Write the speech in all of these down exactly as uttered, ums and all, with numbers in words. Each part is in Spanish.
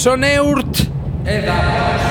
Soneurt edamos.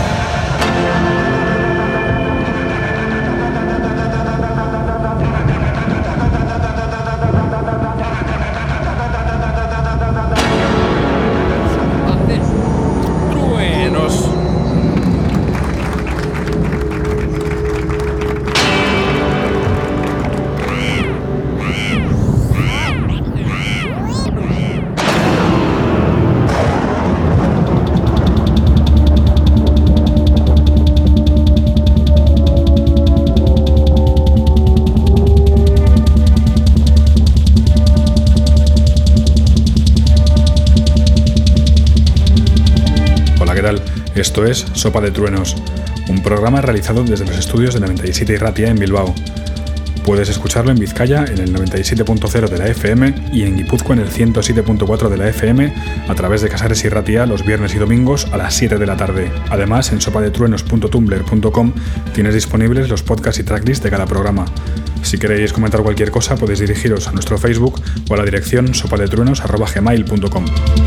Esto es Sopa de Truenos, un programa realizado desde los estudios de noventa y siete Irratia en Bilbao. Puedes escucharlo en Vizcaya en el noventa y siete punto cero de la F M y en Guipúzcoa en el ciento siete punto cuatro de la F M a través de Casares Irratia los viernes y domingos a las siete de la tarde. Además, en sopadetruenos punto tumblr punto com tienes disponibles los podcasts y tracklists de cada programa. Si queréis comentar cualquier cosa, podéis dirigiros a nuestro Facebook o a la dirección sopadetruenos arroba gmail punto com.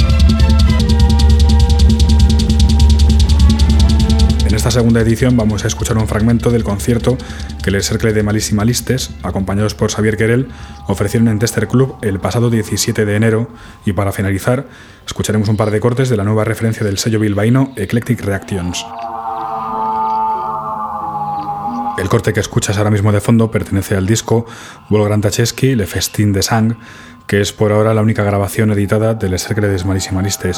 En esta segunda edición vamos a escuchar un fragmento del concierto que el Cercle de Malisimalistes, acompañados por Xavier Querel, ofrecieron en Tester Club el pasado diecisiete de enero, y para finalizar escucharemos un par de cortes de la nueva referencia del sello bilbaíno Eclectic Reactions. El corte que escuchas ahora mismo de fondo pertenece al disco Wolfgang Tachevsky Le Festin de Sang, que es por ahora la única grabación editada del Cercle de Malisimalistes.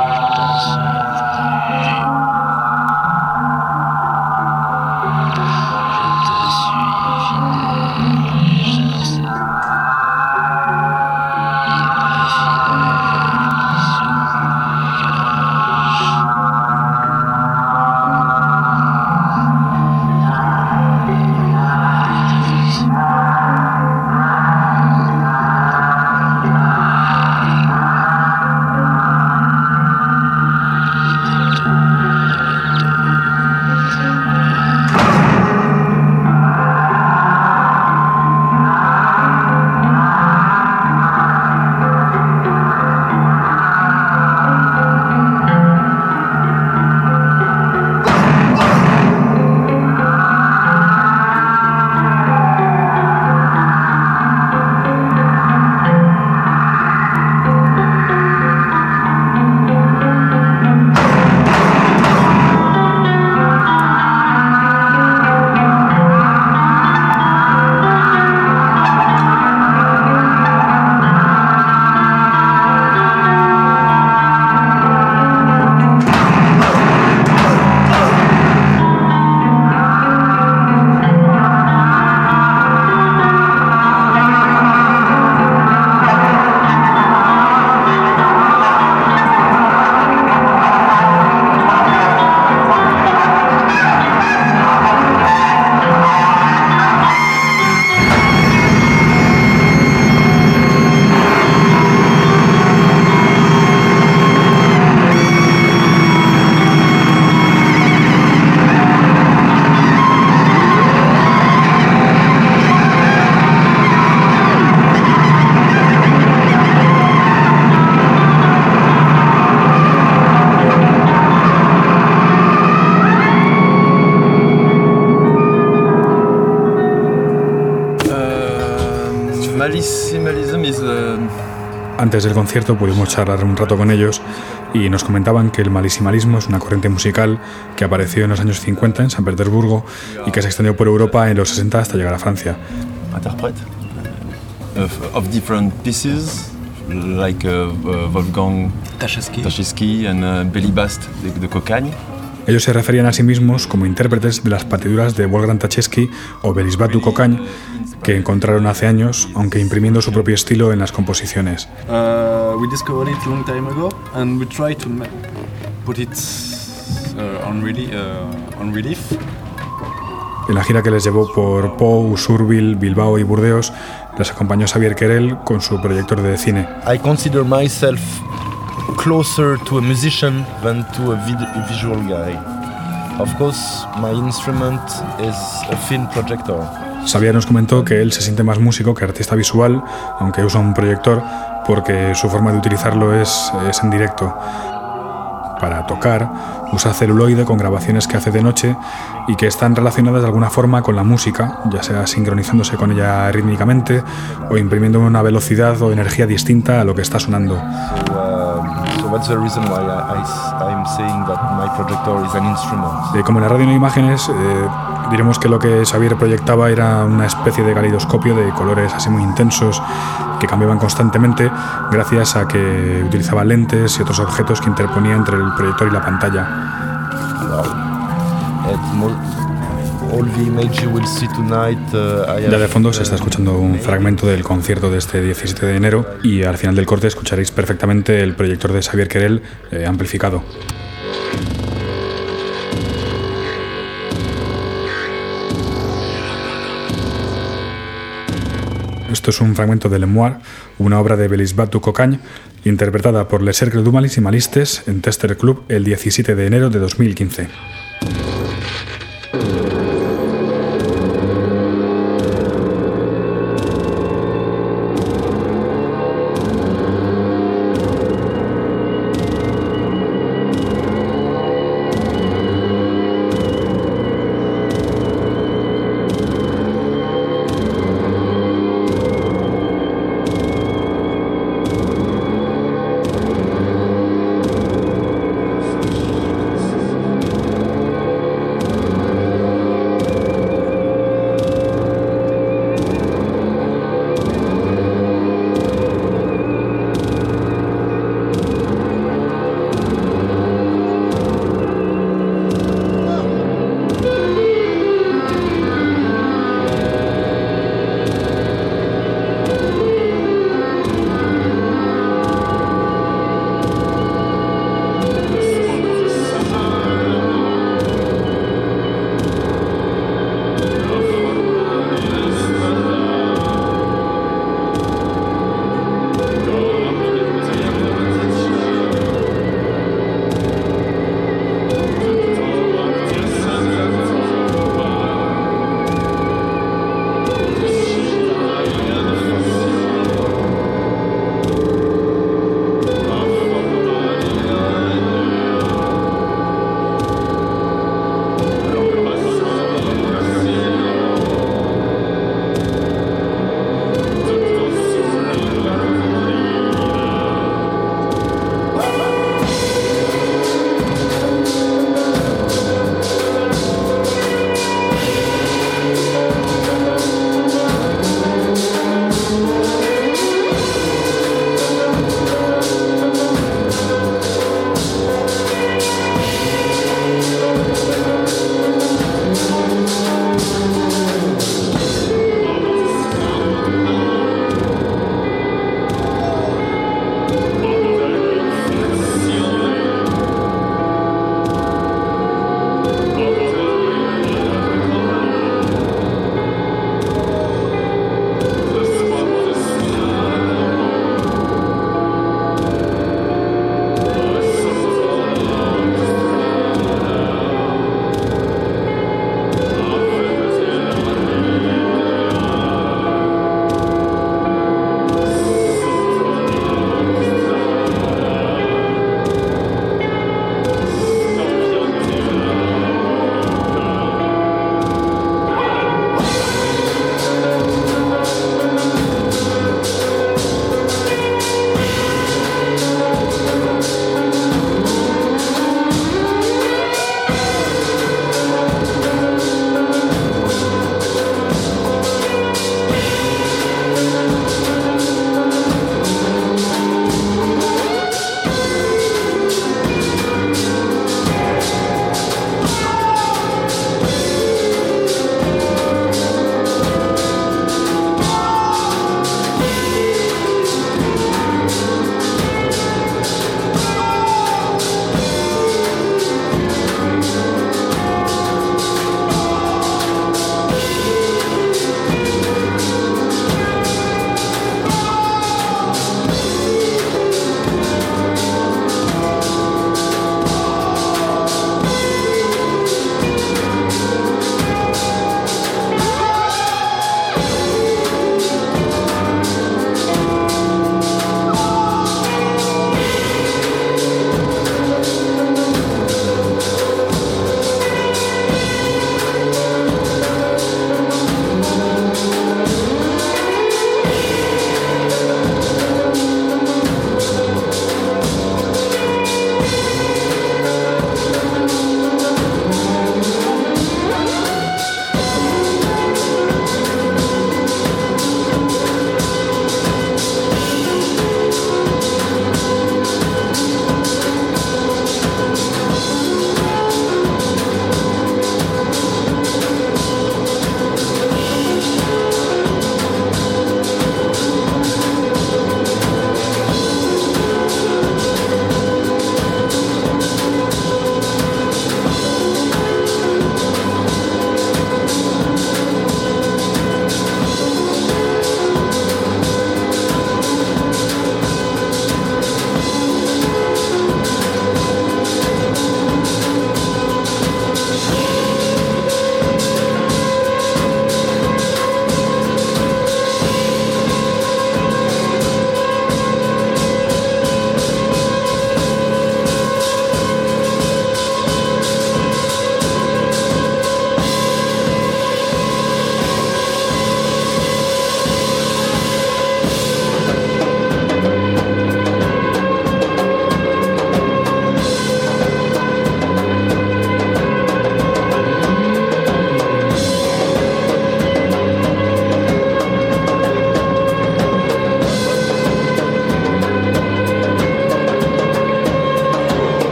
Antes del concierto pudimos charlar un rato con ellos y nos comentaban que el malisimalismo es una corriente musical que apareció en los años cincuenta en San Petersburgo y que se extendió por Europa en los sesenta hasta llegar a Francia. Interprète of, of different pieces like uh, uh, Wolfgang Tachevsky and uh, Béla Bartók de, de Cocagne. Ellos se referían a sí mismos como intérpretes de las partituras de Wolfgang Tachevsky o Béla Bartók Cocagne, que encontraron hace años, aunque imprimiendo su propio estilo en las composiciones. Uh, we discovered it a long time ago and we tried to put it uh, on, really, uh, on relief. En la gira que les llevó por Pau, Usurbil, Bilbao y Burdeos, les acompañó Xavier Querel con su proyector de cine. I consider myself closer to a musician than to a, vid- a visual guy. Of course, my instrument is a film projector. Xavier nos comentó que él se siente más músico que artista visual, aunque usa un proyector, porque su forma de utilizarlo es, es en directo. para tocar, usa celuloide con grabaciones que hace de noche y que están relacionadas de alguna forma con la música, ya sea sincronizándose con ella rítmicamente o imprimiendo una velocidad o energía distinta a lo que está sonando. So, um, so that's the reason why I, I, I'm saying that my projector is an instrument. Eh, como en la radio no hay imágenes, eh, diremos que lo que Xavier proyectaba era una especie de caleidoscopio de colores así muy intensos que cambiaban constantemente gracias a que utilizaba lentes y otros objetos que interponía entre el proyector y la pantalla. Ya de fondo se está escuchando un fragmento del concierto de este diecisiete de enero y al final del corte escucharéis perfectamente el proyector de Xavier Querel eh, amplificado. Esto es un fragmento de L'Emoire, una obra de Belisbat du Cocagne, interpretada por Les Cercles du Malissimalistes en Tester Club el diecisiete de enero de dos mil quince.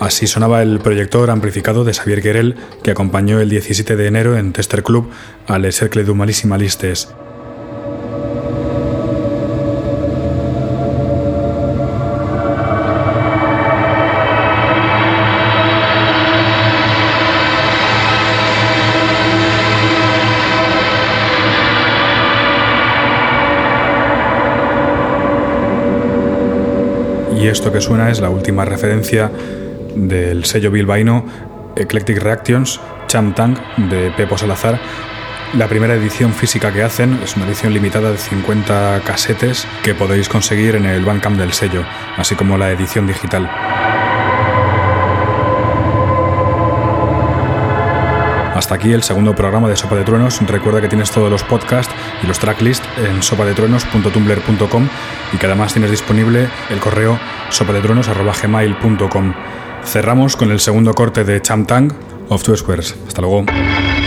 Así sonaba el proyector amplificado de Xavier Guerel, que acompañó el diecisiete de enero en Tester Club a Le Cercle du Malissimalistes. Y esto que suena es la última referencia del sello bilbaíno Eclectic Reactions, Cham Tang, de Pepo Salazar. La primera edición física que hacen es una edición limitada de cincuenta casetes que podéis conseguir en el Bandcamp del sello, así como la edición digital. Hasta aquí el segundo programa de Sopa de Truenos. Recuerda que tienes todos los podcasts y los tracklists en sopadetruenos punto tumblr punto com y que además tienes disponible el correo sopadetruenos arroba gmail punto com. Cerramos con el segundo corte de Cham Tang, Of Two Squares. Hasta luego.